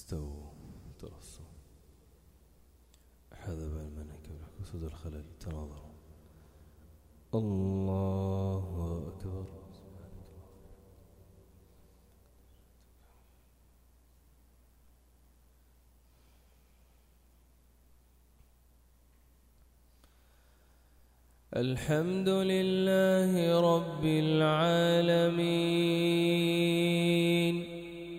استووا ترصوا حذب المناكب والحسود الخلل تناظروا. الله أكبر. الحمد لله رب العالمين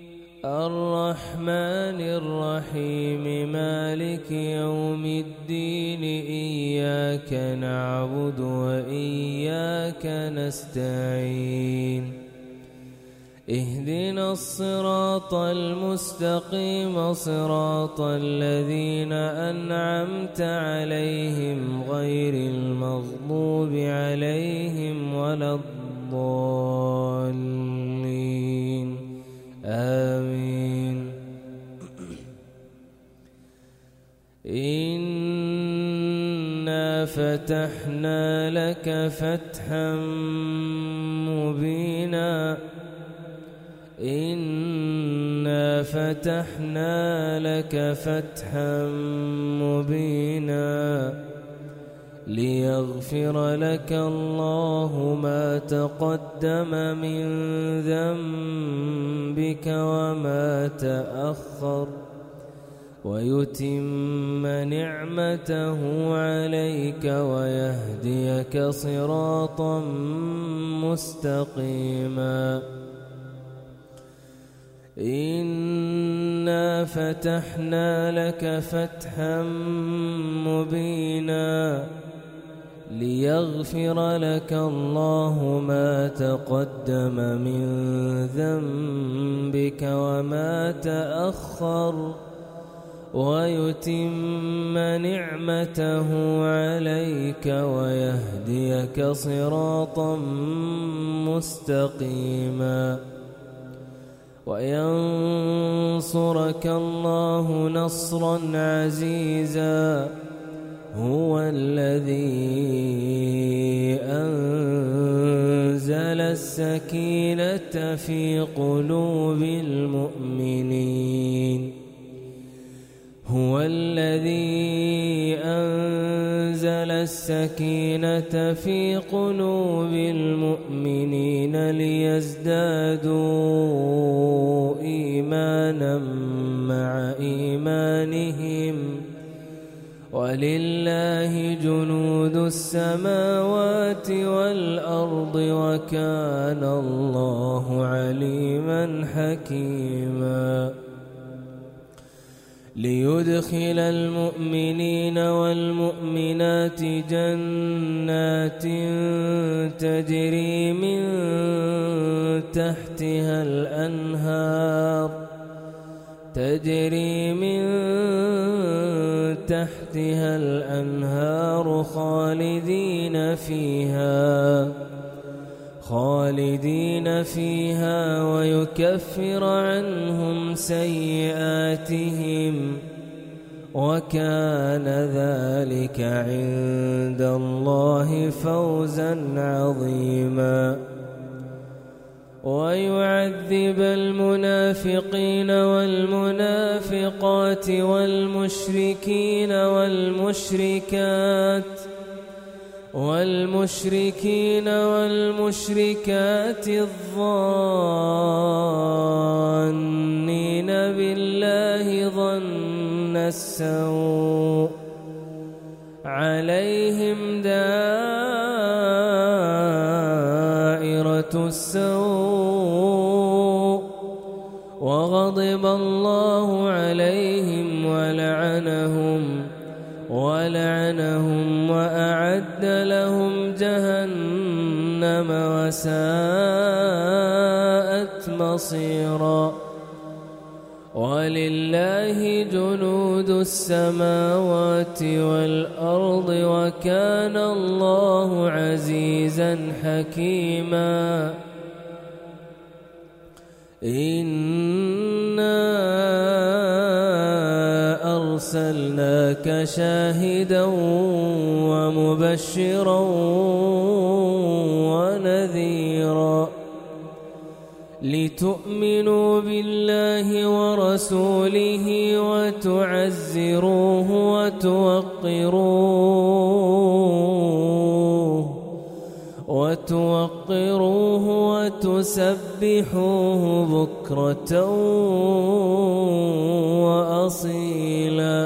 الرحمن الرحيم مالك يوم الدين إياك نعبد وإياك نستعين اهدنا الصراط المستقيم صراط الذين أنعمت عليهم غير المغضوب عليهم ولا الضالين آمين. إنا فتحنا لك فتحا مبينا إنا فتحنا لك فتحا مبينا ليغفر لك الله ما تقدم من ذنبك وما تأخر ويتم نعمته عليك ويهديك صراطا مستقيما. إنا فتحنا لك فتحا مبينا ليغفر لك الله ما تقدم من ذنبك وما تأخر ويتم نعمته عليك ويهديك صراطا مستقيما وينصرك الله نصرا عزيزا. هو الذي أنزل السكينة في قلوب المؤمنين هو الذي أنزل السكينة في قلوب المؤمنين ليزدادوا إيمانا مع إيمانهم ولله جنود السماوات والأرض وكان الله عليما حكيما. ليدخل المؤمنين والمؤمنات جنات تجري من تحتها الأنهار خالدين فيها ويكفر عنهم سيئاتهم وكان ذلك عند الله فوزا عظيما. ويعذب المنافقين والمنافقات والمشركين والمشركات الظانين بالله ظن السوء عليهم دائرة السوء وغضب الله عليهم ولعنهم وأعد لهم جهنم وساءت مصيرا. ولله جنود السماوات والأرض وكان الله عزيزا حكيما. إنا أرسلناك شاهدا ومبشرا ونذيرا لتؤمنوا بالله ورسوله وتعزروه وتوقروه وتسبحوه بكرة وأصيلا.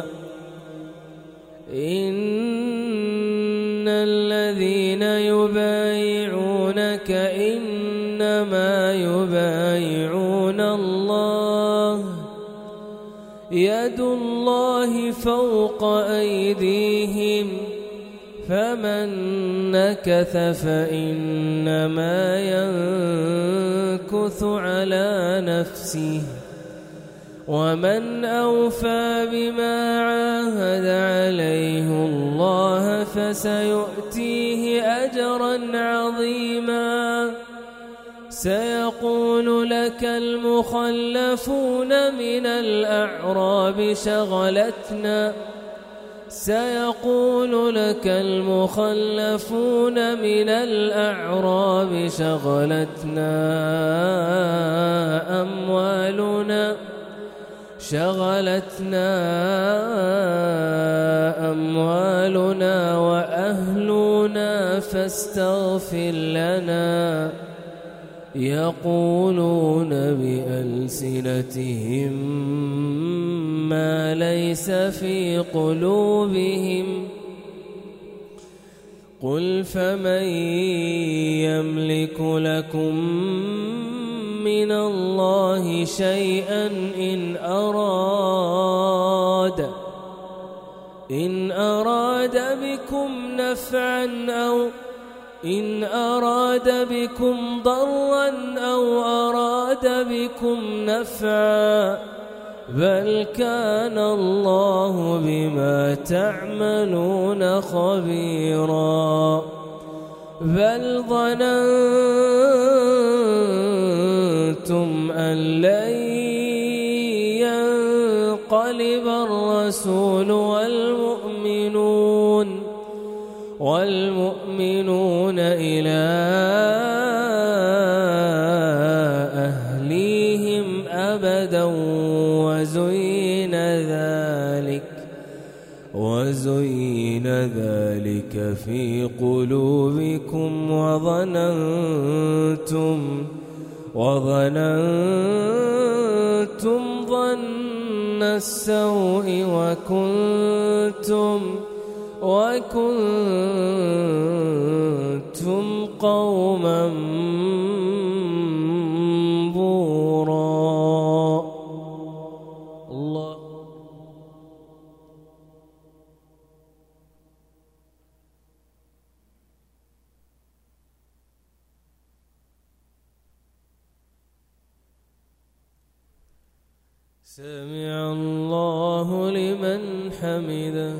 إن الذين يبايعونك إنما يبايعون الله، يد الله فوق أيديهم، فمن نكث فإنما ينكث على نفسه، ومن أوفى بما عاهد عليه الله فسيؤتيه أجرا عظيما. سيقول لك المخلفون من الأعراب شغلتنا أموالنا وأهلنا فاستغفر لنا. يقولون بألسنتهم ما ليس في قلوبهم. قل فمن يملك لكم من الله شيئا إن أراد بكم نفعا أو إن أراد بكم ضرا أو أراد بكم نفعا، بل كان الله بما تعملون خبيرا. بل ظننتم أن لن ينقلب الرسول والمؤمنون إلى أهليهم أبدا، وزين ذلك في قلوبكم وظننتم ظن السوء وكنتم قوما بورا. الله. سمع الله لمن حمده.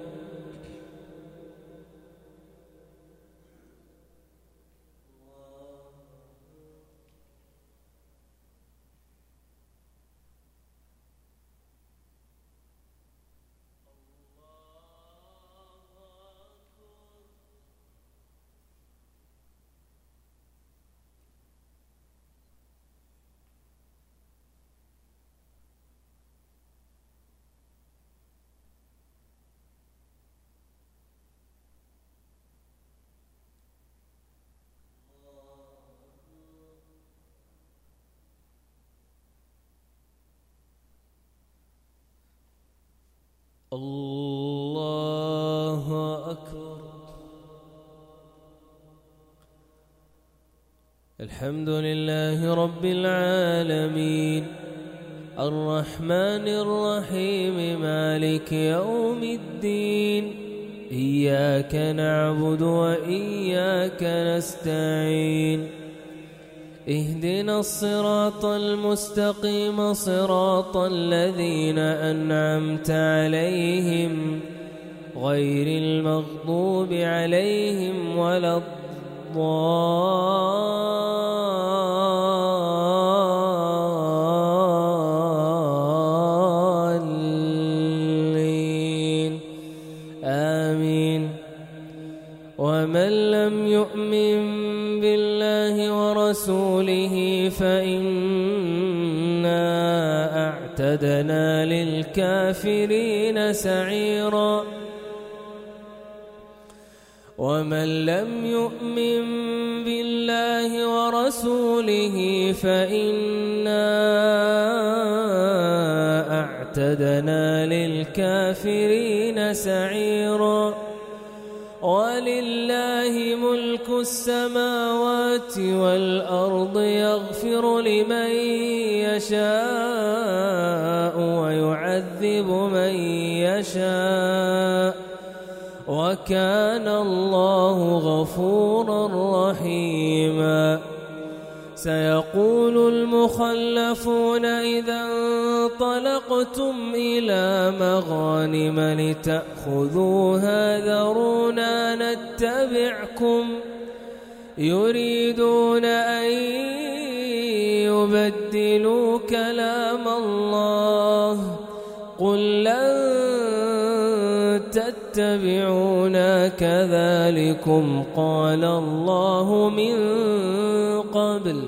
الله أكبر. الحمد لله رب العالمين، الرحمن الرحيم، مالك يوم الدين. إياك نعبد وإياك نستعين. اهدنا الصراط المستقيم، صراط الذين أنعمت عليهم غير المغضوب عليهم ولا الضالين. آمين. ومن لم يؤمن بالله ورسوله فإنا أعتدنا للكافرين سعيرا ومن لم يؤمن بالله ورسوله فإنا أعتدنا للكافرين سعيرا ولله ملك السماوات والأرض يغفر لمن يشاء ويعذب من يشاء وكان الله غفورا رحيما سيقول المخلفون إذا انطلقتم إلى مغانم لتأخذوها ذرونا نتبعكم يريدون أن يبدلوا كلام الله قل لن تتبعونا كذلكم قال الله من قبل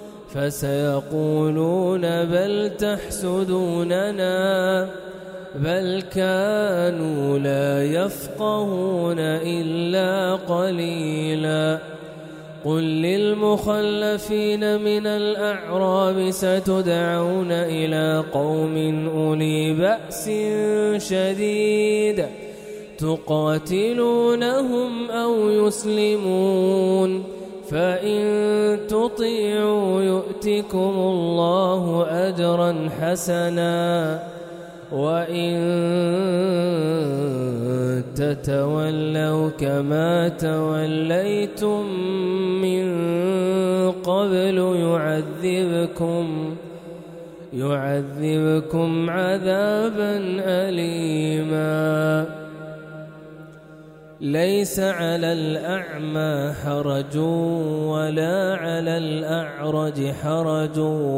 فسيقولون بل تحسدوننا بل كانوا لا يفقهون إلا قليلا قل للمخلفين من الأعراب ستدعون إلى قوم أولي بأس شديد تقاتلونهم أو يسلمون فإن تطيعوا يؤتكم الله أجرا حسنا وإن تتولوا كما توليتم من قبل يعذبكم عذابا أليما ليس على الأعمى حرج ولا على الأعرج حرج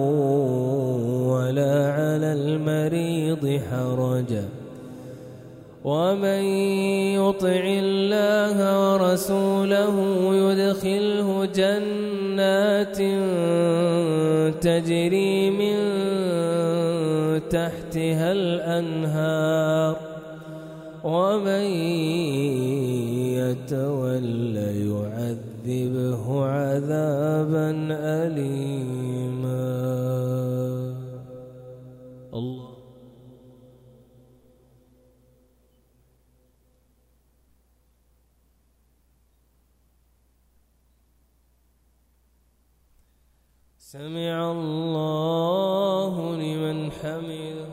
ولا على المريض حرج ومن يطع الله ورسوله يدخله جنات تجري من تحتها الأنهار ومن يتول يعذبه عذابا أليما الله سمع الله لمن حمده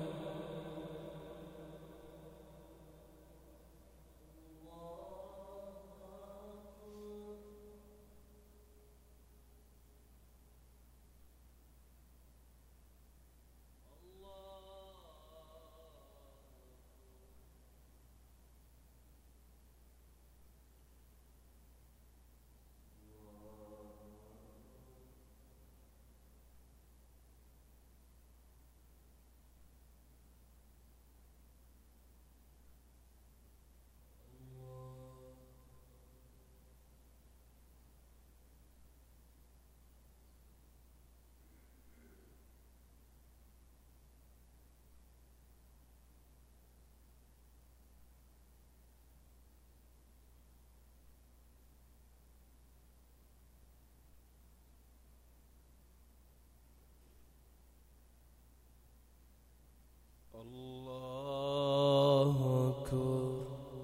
الله أكبر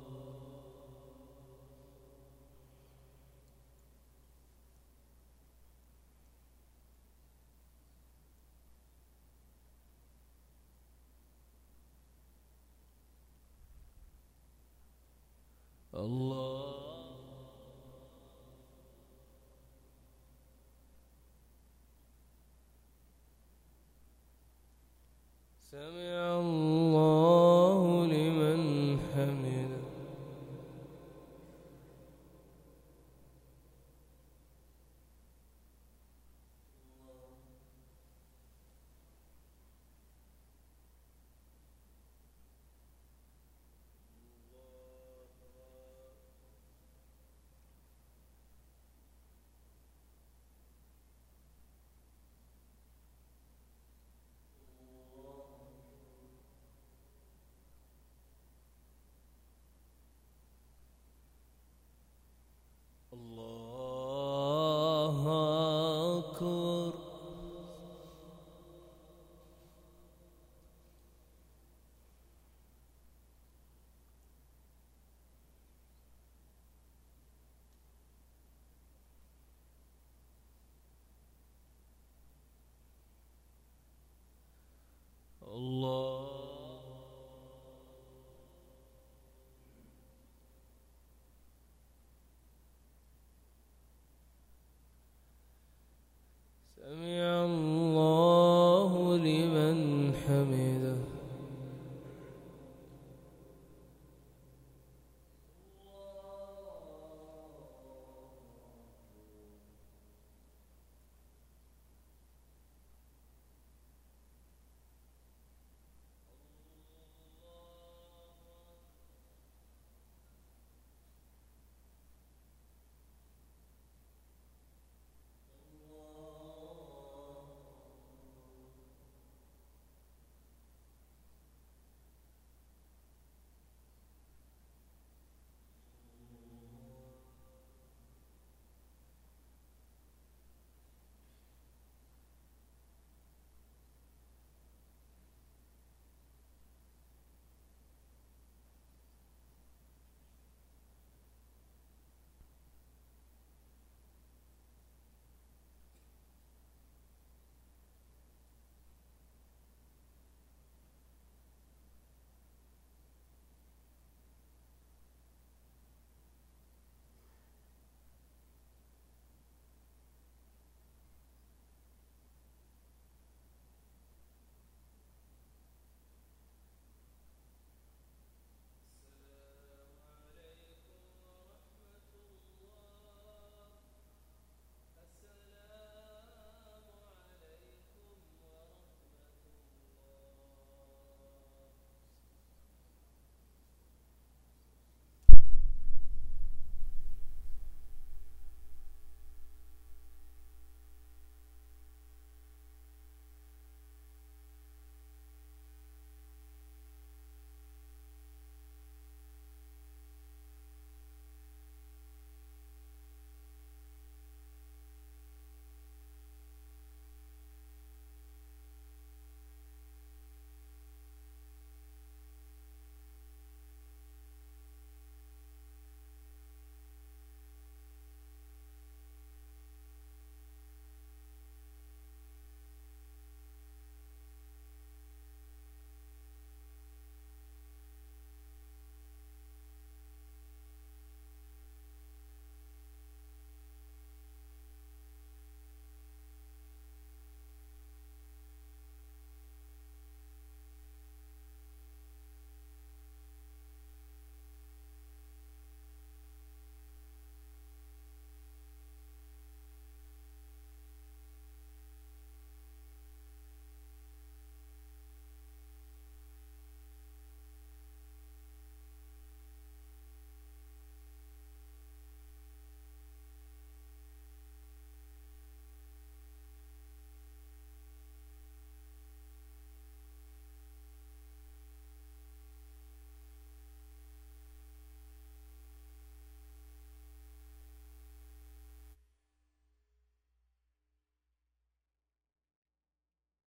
الله سمع